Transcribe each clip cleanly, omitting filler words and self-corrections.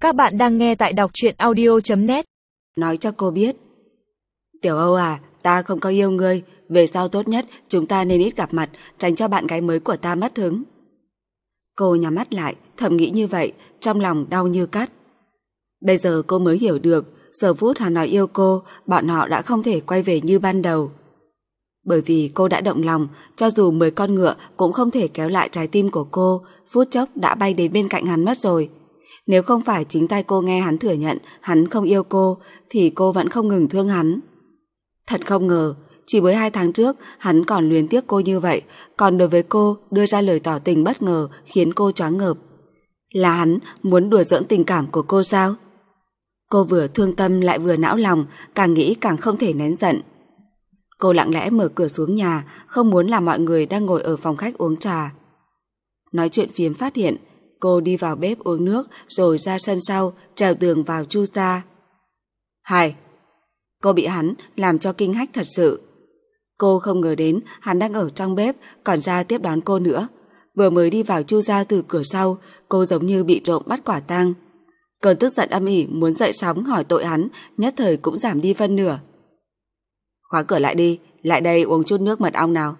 Các bạn đang nghe tại đọc truyện audio.net. Nói cho cô biết. Tiểu Âu à, ta không có yêu ngươi, về sau tốt nhất chúng ta nên ít gặp mặt, tránh cho bạn gái mới của ta mất hứng. Cô nhắm mắt lại, thầm nghĩ như vậy, trong lòng đau như cắt. Bây giờ cô mới hiểu được, giờ phút hắn nói yêu cô, bọn họ đã không thể quay về như ban đầu. Bởi vì cô đã động lòng, cho dù 10 con ngựa cũng không thể kéo lại trái tim của cô, phút chốc đã bay đến bên cạnh hắn mất rồi. Nếu không phải chính tay cô nghe hắn thừa nhận hắn không yêu cô, thì cô vẫn không ngừng thương hắn. Thật không ngờ, chỉ với 2 tháng trước hắn còn luyến tiếc cô như vậy, còn đối với cô đưa ra lời tỏ tình bất ngờ khiến cô choáng ngợp. Là hắn muốn đùa giỡn tình cảm của cô sao? Cô vừa thương tâm lại vừa não lòng, càng nghĩ càng không thể nén giận. Cô lặng lẽ mở cửa xuống nhà, không muốn làm mọi người đang ngồi ở phòng khách uống trà. Nói chuyện phiếm phát hiện, cô đi vào bếp uống nước rồi ra sân sau, trèo tường vào chu gia. Hai, cô bị hắn làm cho kinh hách thật sự. Cô không ngờ đến hắn đang ở trong bếp còn ra tiếp đón cô nữa. Vừa mới đi vào chu gia từ cửa sau, cô giống như bị trộm bắt quả tang. Cơn tức giận âm ỉ muốn dậy sóng hỏi tội hắn nhất thời cũng giảm đi phân nửa. Khóa cửa lại đi, lại đây uống chút nước mật ong nào.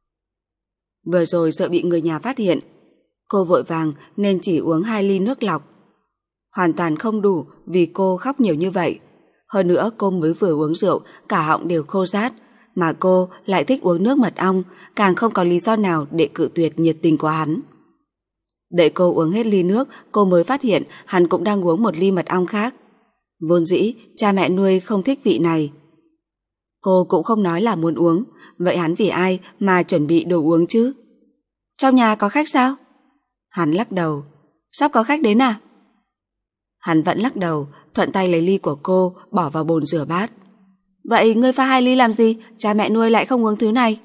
Vừa rồi sợ bị người nhà phát hiện, cô vội vàng nên chỉ uống 2 ly nước lọc. Hoàn toàn không đủ vì cô khóc nhiều như vậy. Hơn nữa cô mới vừa uống rượu, cả họng đều khô rát, mà cô lại thích uống nước mật ong, càng không có lý do nào để cự tuyệt nhiệt tình của hắn. Đợi cô uống hết ly nước, cô mới phát hiện hắn cũng đang uống một ly mật ong khác. Vốn dĩ, cha mẹ nuôi không thích vị này. Cô cũng không nói là muốn uống, vậy hắn vì ai mà chuẩn bị đồ uống chứ? Trong nhà có khách sao? Hắn lắc đầu. Sắp có khách đến à? Hắn vẫn lắc đầu, thuận tay lấy ly của cô, bỏ vào bồn rửa bát. Vậy ngươi pha 2 ly làm gì? Cha mẹ nuôi lại không uống thứ này.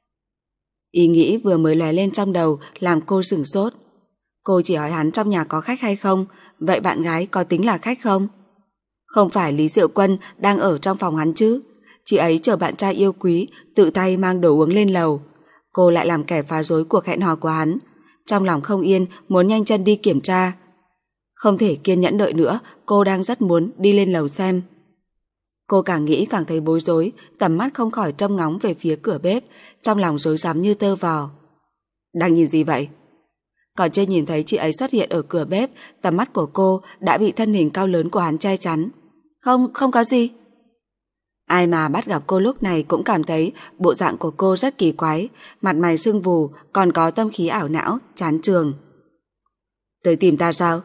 Ý nghĩ vừa mới lóe lên trong đầu làm cô sửng sốt. Cô chỉ hỏi hắn trong nhà có khách hay không, vậy bạn gái có tính là khách không? Không phải Lý Diệu Quân đang ở trong phòng hắn chứ? Chị ấy chờ bạn trai yêu quý tự tay mang đồ uống lên lầu. Cô lại làm kẻ phá rối cuộc hẹn hò của hắn. Trong lòng không yên, muốn nhanh chân đi kiểm tra. Không thể kiên nhẫn đợi nữa, cô đang rất muốn đi lên lầu xem. Cô càng nghĩ càng thấy bối rối, tầm mắt không khỏi trông ngóng về phía cửa bếp, trong lòng rối rắm như tơ vò. Đang nhìn gì vậy? Còn chưa nhìn thấy chị ấy xuất hiện ở cửa bếp, tầm mắt của cô đã bị thân hình cao lớn của hắn che chắn. Không có gì. Ai mà bắt gặp cô lúc này cũng cảm thấy bộ dạng của cô rất kỳ quái, mặt mày sưng vù, còn có tâm khí ảo não, chán chường. Tới tìm ta sao?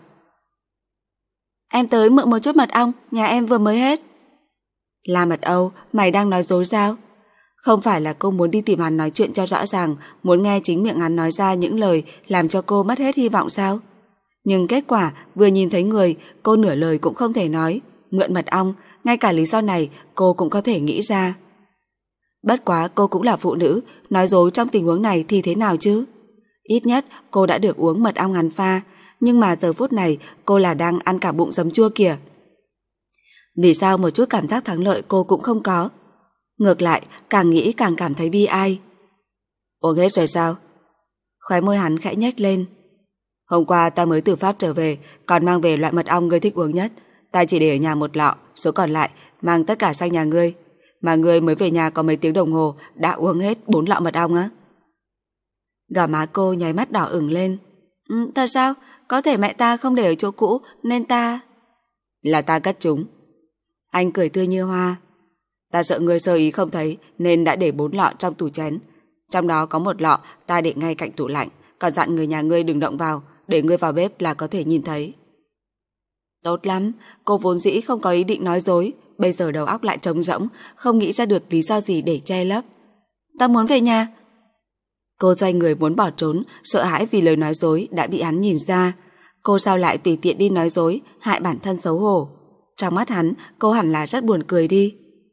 Em tới mượn một chút mật ong, nhà em vừa mới hết. La Mật Âu, mày đang nói dối sao? Không phải là cô muốn đi tìm hắn nói chuyện cho rõ ràng, muốn nghe chính miệng hắn nói ra những lời làm cho cô mất hết hy vọng sao? Nhưng kết quả vừa nhìn thấy người, cô nửa lời cũng không thể nói. Mượn mật ong, ngay cả lý do này cô cũng có thể nghĩ ra. Bất quá cô cũng là phụ nữ, nói dối trong tình huống này thì thế nào chứ? Ít nhất cô đã được uống mật ong hắn pha, nhưng mà giờ phút này cô là đang ăn cả bụng giấm chua kìa. Vì sao một chút cảm giác thắng lợi cô cũng không có? Ngược lại, càng nghĩ càng cảm thấy bi ai. Uống hết rồi sao? Khóe môi hắn khẽ nhếch lên. Hôm qua ta mới từ Pháp trở về, còn mang về loại mật ong ngươi thích uống nhất. Ta chỉ để ở nhà một lọ, số còn lại mang tất cả sang nhà ngươi. Mà ngươi mới về nhà có mấy tiếng đồng hồ đã uống hết 4 lọ mật ong á. Gò má cô nháy mắt đỏ ửng lên. Thật sao? Có thể mẹ ta không để ở chỗ cũ nên ta... Là ta cất chúng. Anh cười tươi như hoa. Ta sợ ngươi sơ ý không thấy nên đã để 4 lọ trong tủ chén. Trong đó có 1 lọ ta để ngay cạnh tủ lạnh, còn dặn người nhà ngươi đừng động vào, để ngươi vào bếp là có thể nhìn thấy. Tốt lắm, cô vốn dĩ không có ý định nói dối, bây giờ đầu óc lại trống rỗng, không nghĩ ra được lý do gì để che lấp. Ta muốn về nhà. Cô xoay người muốn bỏ trốn, sợ hãi vì lời nói dối đã bị hắn nhìn ra. Cô sao lại tùy tiện đi nói dối, hại bản thân xấu hổ. Trong mắt hắn, cô hẳn là rất buồn cười đi.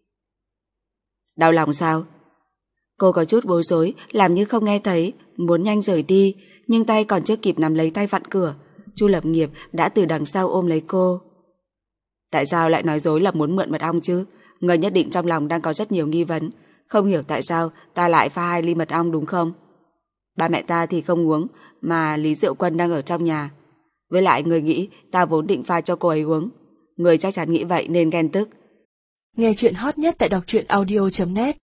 Đau lòng sao? Cô có chút bối rối, làm như không nghe thấy, muốn nhanh rời đi, nhưng tay còn chưa kịp nắm lấy tay vặn cửa, Chu Lập Nghiệp đã từ đằng sau ôm lấy cô. Tại sao lại nói dối là muốn mượn mật ong chứ? Người nhất định trong lòng đang có rất nhiều nghi vấn, không hiểu tại sao ta lại pha 2 ly mật ong đúng không? Ba mẹ ta thì không uống, mà Lý Diệu Quân đang ở trong nhà. Với lại người nghĩ ta vốn định pha cho cô ấy uống. Người chắc chắn nghĩ vậy nên ghen tức. Nghe chuyện hot nhất tại đọc truyện audio.net